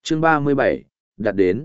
Chương 37, đặt đến.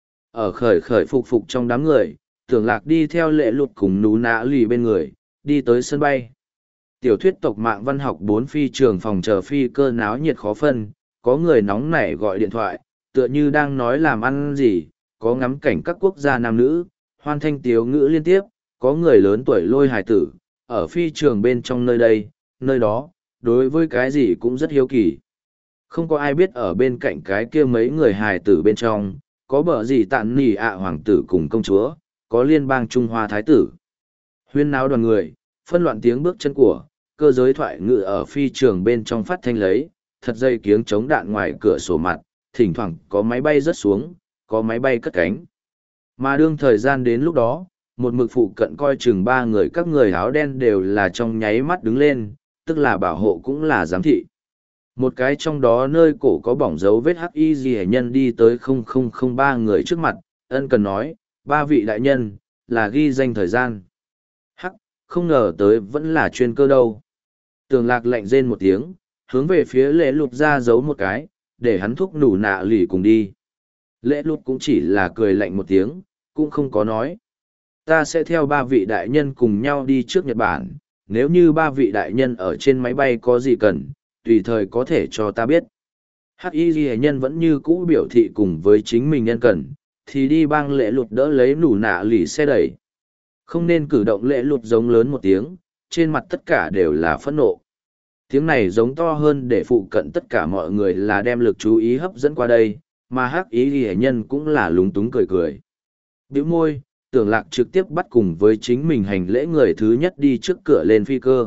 Ở khởi khởi phục phục trong đám người, Tưởng Lạc đi theo Lệ Lụt cùng Nú Nã Lì bên người, đi tới sân bay. Tiểu thuyết tộc mạng văn học 4 phi trường phòng chờ phi cơ náo nhiệt khó phân, có người nóng nảy gọi điện thoại, tựa như đang nói làm ăn gì, có ngắm cảnh các quốc gia nam nữ, hoan thanh tiếu ngữ liên tiếp, có người lớn tuổi lôi hài tử, ở phi trường bên trong nơi đây, nơi đó, đối với cái gì cũng rất hiếu kỳ. Không có ai biết ở bên cạnh cái kia mấy người hài tử bên trong, có bờ gì tạn nỉ ạ hoàng tử cùng công chúa, có liên bang Trung Hoa thái tử. Huyên náo đoàn người, phân loạn tiếng bước chân của, cơ giới thoại ngự ở phi trường bên trong phát thanh lấy, thật dây kiếng chống đạn ngoài cửa sổ mặt, thỉnh thoảng có máy bay rớt xuống, có máy bay cất cánh. Mà đương thời gian đến lúc đó, một mực phụ cận coi chừng 3 người các người áo đen đều là trong nháy mắt đứng lên, tức là bảo hộ cũng là giám thị. Một cái trong đó nơi cổ có bỏng dấu vết hắc y gì nhân đi tới 0003 người trước mặt, ân cần nói, 3 vị đại nhân, là ghi danh thời gian. Hắc, không ngờ tới vẫn là chuyên cơ đâu. Tường Lạc lạnh rên một tiếng, hướng về phía Lệ Lụt ra giấu một cái, để hắn thúc Nú Nã Lì cùng đi. Lệ Lụt cũng chỉ là cười lạnh một tiếng, cũng không có nói. Ta sẽ theo 3 vị đại nhân cùng nhau đi trước Nhật Bản, nếu như 3 vị đại nhân ở trên máy bay có gì cần, tùy thời có thể cho ta biết. Hắc y ghi nhân vẫn như cũ biểu thị cùng với chính mình nhân cần, thì đi bang Lệ Lụt đỡ lấy Nú Nã Lì xe đẩy. Không nên cử động. Lệ Lụt giống lớn một tiếng, trên mặt tất cả đều là phẫn nộ. Tiếng này giống to hơn để phụ cận tất cả mọi người là đem lực chú ý hấp dẫn qua đây, mà Hắc y ghi nhân cũng là lúng túng cười cười. Bĩu môi, Tưởng Lạc trực tiếp bắt cùng với chính mình hành lễ người thứ nhất đi trước cửa lên phi cơ.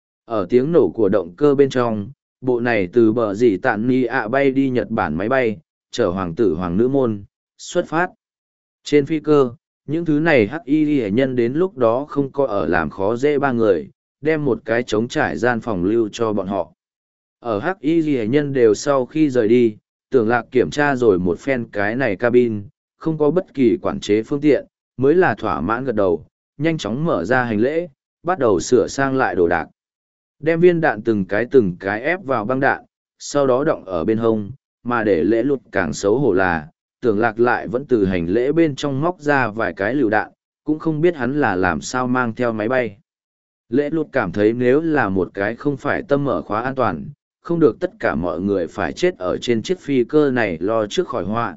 Ở tiếng nổ của động cơ bên trong, bộ này từ bờ dì tạn ni ạ bay đi Nhật Bản máy bay, chở hoàng tử hoàng nữ môn, xuất phát. Trên phi cơ, những thứ này hắc y hệ nhân đến lúc đó không có ở làm khó dễ 3 người, đem một cái trống trải gian phòng lưu cho bọn họ. Ở hắc y hệ nhân đều sau khi rời đi, Tưởng Lạc kiểm tra rồi một phen cái này cabin, không có bất kỳ quản chế phương tiện, mới là thỏa mãn gật đầu, nhanh chóng mở ra hành lễ, bắt đầu sửa sang lại đồ đạc. Đem viên đạn từng cái ép vào băng đạn, sau đó đọng ở bên hông, mà để Lễ Lụt càng xấu hổ là, Tưởng Lạc lại vẫn từ hành lễ bên trong móc ra vài cái lựu đạn, cũng không biết hắn là làm sao mang theo máy bay. Lễ Lụt cảm thấy nếu là một cái không phải tâm mở khóa an toàn, không được tất cả mọi người phải chết ở trên chiếc phi cơ này lo trước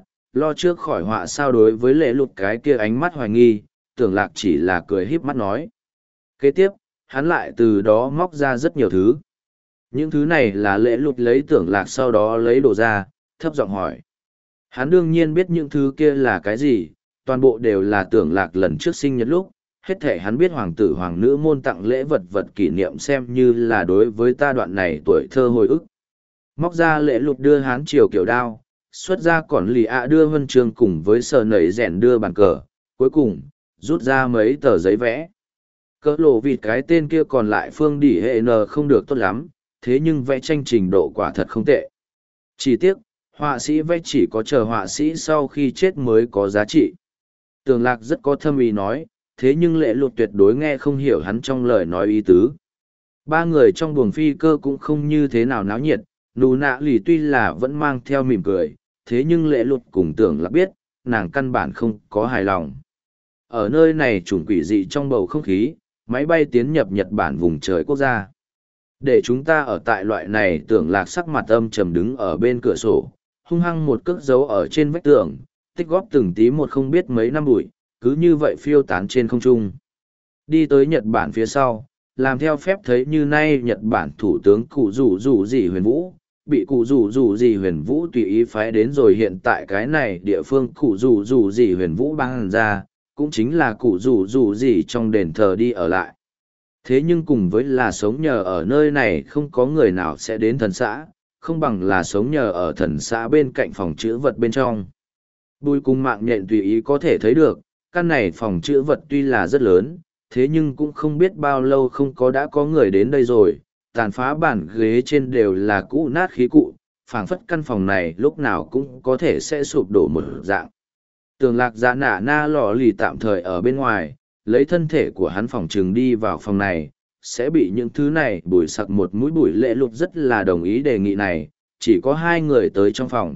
khỏi họa sao. Đối với Lễ Lụt cái kia ánh mắt hoài nghi, Tưởng Lạc chỉ là cười híp mắt nói. Kế tiếp, hắn lại từ đó móc ra rất nhiều thứ. Những thứ này là Lễ Lụt lấy Tưởng Lạc sau đó lấy đồ ra, thấp giọng hỏi. Hắn đương nhiên biết những thứ kia là cái gì, toàn bộ đều là Tưởng Lạc lần trước sinh nhật lúc, hết thể hắn biết hoàng tử hoàng nữ môn tặng lễ vật kỷ niệm xem như là đối với ta đoạn này tuổi thơ hồi ức. Móc ra Lễ Lụt đưa hắn chiều kiểu đao, xuất ra còn lì ạ đưa huân chương cùng với sờ nẩy rèn đưa bàn cờ, cuối cùng, rút ra mấy tờ giấy vẽ. Cỡ lộ vịt cái tên kia còn lại phương đỉ hệ n không được tốt lắm, thế nhưng vẽ tranh trình độ quả thật không tệ. Chỉ tiếc, họa sĩ vẽ chỉ có chờ họa sĩ sau khi chết mới có giá trị. Tưởng Lạc rất có thâm ý nói, thế nhưng Lễ Lụt tuyệt đối nghe không hiểu hắn trong lời nói ý tứ. 3 người trong buồng phi cơ cũng không như thế nào náo nhiệt, Nú Nã Lì tuy là vẫn mang theo mỉm cười, thế nhưng Lễ Lụt cùng Tưởng Lạc biết, nàng căn bản không có hài lòng. Ở nơi này chủng quỷ dị trong bầu không khí, máy bay tiến nhập Nhật Bản vùng trời quốc gia. Để chúng ta ở tại loại này. Tưởng Lạc sắc mặt âm trầm đứng ở bên cửa sổ, hung hăng một cước dấu ở trên vách tường, tích góp từng tí một không biết mấy năm bụi, cứ như vậy phiêu tán trên không trung. Đi tới Nhật Bản phía sau, làm theo phép thấy như nay Nhật Bản thủ tướng cụ rủ gì huyền vũ, bị cụ rủ gì huyền vũ tùy ý phái đến rồi hiện tại cái này địa phương cụ rủ gì huyền vũ ban ra, cũng chính là cụ rủ gì trong đền thờ đi ở lại. Thế nhưng cùng với là sống nhờ ở nơi này không có người nào sẽ đến thần xã, không bằng là sống nhờ ở thần xã bên cạnh phòng chữ vật bên trong. Bùi cùng mạng nhện tùy ý có thể thấy được, căn này phòng chữ vật tuy là rất lớn, thế nhưng cũng không biết bao lâu không có đã có người đến đây rồi, tàn phá bàn ghế trên đều là cũ nát khí cụ, phảng phất căn phòng này lúc nào cũng có thể sẽ sụp đổ một dạng. Tưởng Lạc Dạ nả na lò lì tạm thời ở bên ngoài, lấy thân thể của hắn phòng trừng đi vào phòng này, sẽ bị những thứ này bùi sặc một mũi bụi. Lễ Lụt rất là đồng ý đề nghị này, chỉ có 2 người tới trong phòng,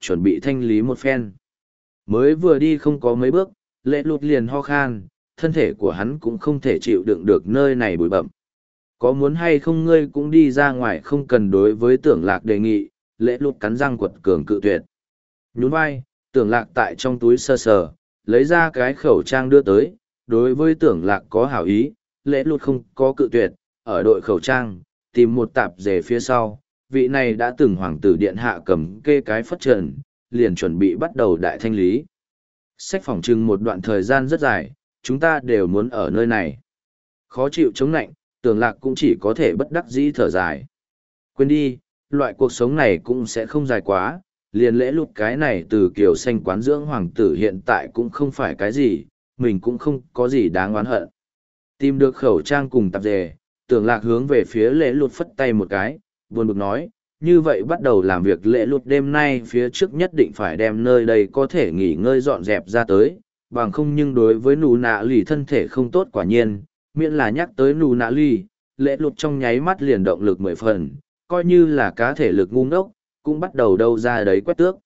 chuẩn bị thanh lý một phen. Mới vừa đi không có mấy bước, lệ lụt liền ho khan, thân thể của hắn cũng không thể chịu đựng được nơi này bụi bậm. Có muốn hay không ngươi cũng đi ra ngoài, không cần đối với Tưởng Lạc đề nghị, lệ lụt cắn răng quật cường cự tuyệt. Nhún vai, Tưởng Lạc tại trong túi sờ sờ, lấy ra cái khẩu trang đưa tới, đối với Tưởng Lạc có hảo ý, lệ lụt không có cự tuyệt, ở đội khẩu trang, tìm một tạp dề phía sau, vị này đã từng hoàng tử điện hạ cầm kê cái phất trần, liền chuẩn bị bắt đầu đại thanh lý. Sách phỏng chừng một đoạn thời gian rất dài, chúng ta đều muốn ở nơi này. Khó chịu chống lạnh, Tưởng Lạc cũng chỉ có thể bất đắc dĩ thở dài. Quên đi, loại cuộc sống này cũng sẽ không dài quá, liền lễ lụt cái này từ kiều xanh quán dưỡng hoàng tử hiện tại cũng không phải cái gì, mình cũng không có gì đáng oán hận. Tìm được khẩu trang cùng tạp dề, Tưởng Lạc hướng về phía lễ lụt phất tay một cái, buồn bực nói, như vậy bắt đầu làm việc lễ lụt đêm nay phía trước nhất định phải đem nơi đây có thể nghỉ ngơi dọn dẹp ra tới, bằng không nhưng đối với nụ nạ lì thân thể không tốt quả nhiên, miễn là nhắc tới nụ nạ lì, lễ lụt trong nháy mắt liền động lực 10 phần, coi như là cá thể lực ngu ngốc, cũng bắt đầu đâu ra đấy quét tước.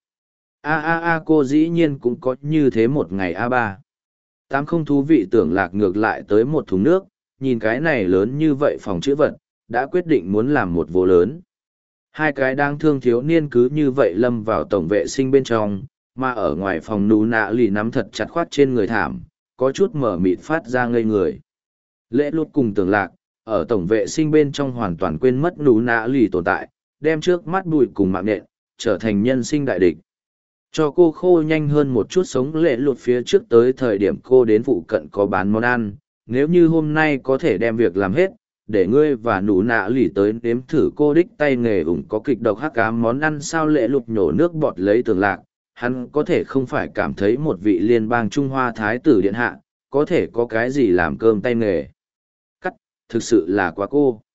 Cô dĩ nhiên cũng có như thế một ngày A3. Tám không thú vị. Tưởng Lạc ngược lại tới một thùng nước, nhìn cái này lớn như vậy phòng chữ vật, đã quyết định muốn làm một vô lớn. Hai cái đang thương thiếu niên cứ như vậy lâm vào tổng vệ sinh bên trong, mà ở ngoài phòng nú nạ lì nắm thật chặt khoát trên người thảm, có chút mở mịt phát ra ngây người. Lễ lút cùng Tưởng Lạc, ở tổng vệ sinh bên trong hoàn toàn quên mất nú nạ lì tồn tại, đem trước mắt bụi cùng mạng nện, trở thành nhân sinh đại địch. Cho cô khô nhanh hơn một chút sống lễ lụt phía trước tới thời điểm cô đến phụ cận có bán món ăn, nếu như hôm nay có thể đem việc làm hết, để ngươi và nụ nạ lì tới nếm thử cô đích tay nghề ủng có kịch độc hắc ám món ăn sao lễ lụt nhổ nước bọt lấy Tưởng Lạc, hắn có thể không phải cảm thấy một vị liên bang Trung Hoa Thái tử điện hạ, có thể có cái gì làm cơm tay nghề. Cắt, thực sự là quá cô.